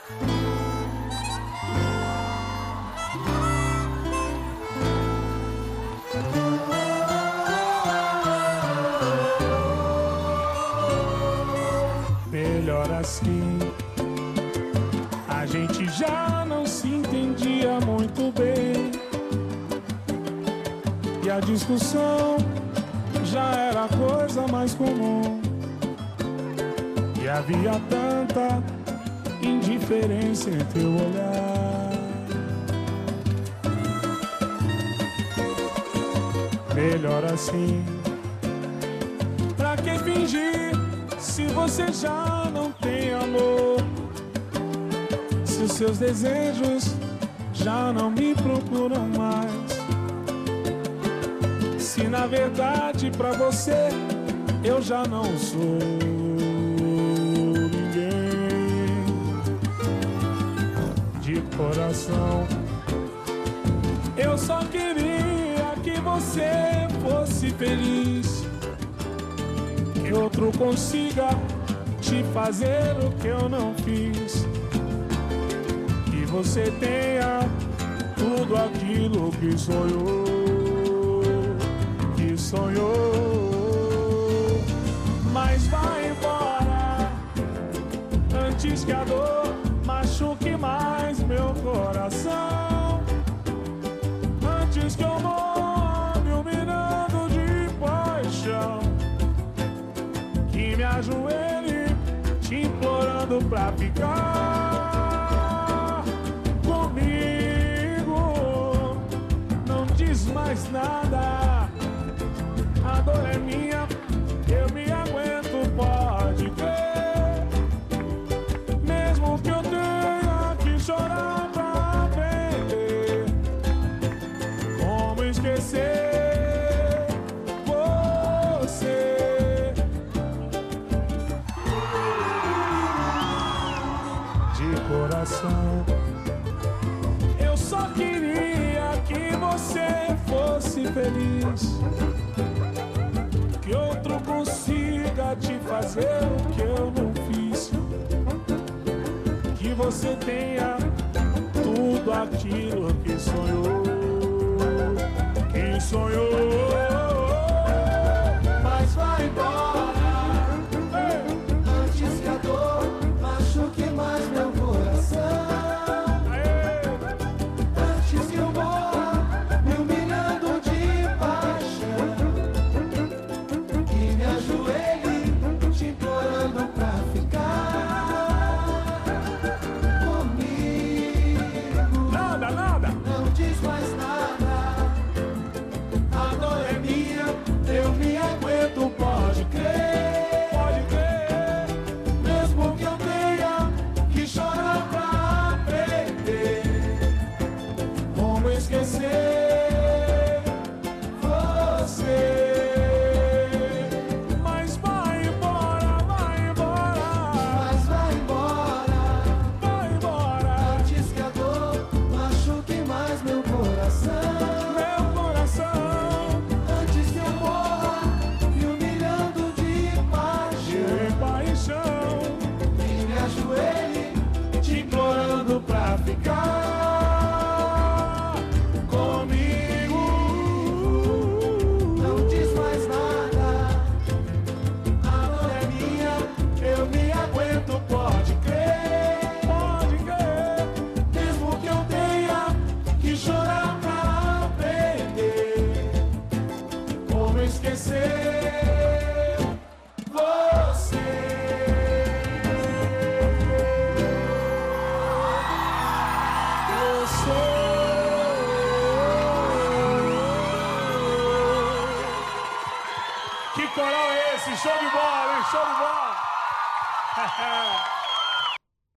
Melhor assim, a gente já não se entendia muito bem, e a discussão já era a coisa mais comum, e havia tanta indiferença em teu olhar. Melhor assim, pra que fingir se você já não tem amor? Se os seus desejos já não me procuram mais, se na verdade pra você eu já não sou ninguém. De coração eu só queria que você fosse feliz, que outro consiga te fazer o que eu não fiz, que você tenha tudo aquilo que sonhou, mas vai embora antes que a dor machuque mais meu coração, antes que eu morra me humilhando de paixão, que me ajoelhe te implorando pra ficar comigo. Não diz mais nada, a dor é minha, eu me aguento, pode crer, mesmo que eu tenha que chorar pra aprender como esquecer você. Coração, eu só queria que você fosse feliz, que outro consiga te fazer o que eu não fiz, que você tenha tudo aquilo que sonhou, mas vai embora antes que a dor machuque mais meu coração, antes que eu morra me humilhando de paixão, que me ajoelhe te implorando pra ficar comigo. Nada, nada, não diz mais nada, a dor é minha, eu me aguento, pode crer, pode crer, mesmo que eu tenha que chorar pra aprender como esquecer você. Mas vai embora, vai embora, mas vai embora, vai embora, antes que a dor machuque mais meu coração, meu coração, antes que eu morra me humilhando de paixão, que me ajoelhe te implorando pra ficar comigo. Não diz mais nada, a dor é minha, eu me aguento, pode crer, mesmo que eu tenha que chorar pra aprender como esquecer você. Que coral é esse? Show de bola, hein? Show de bola!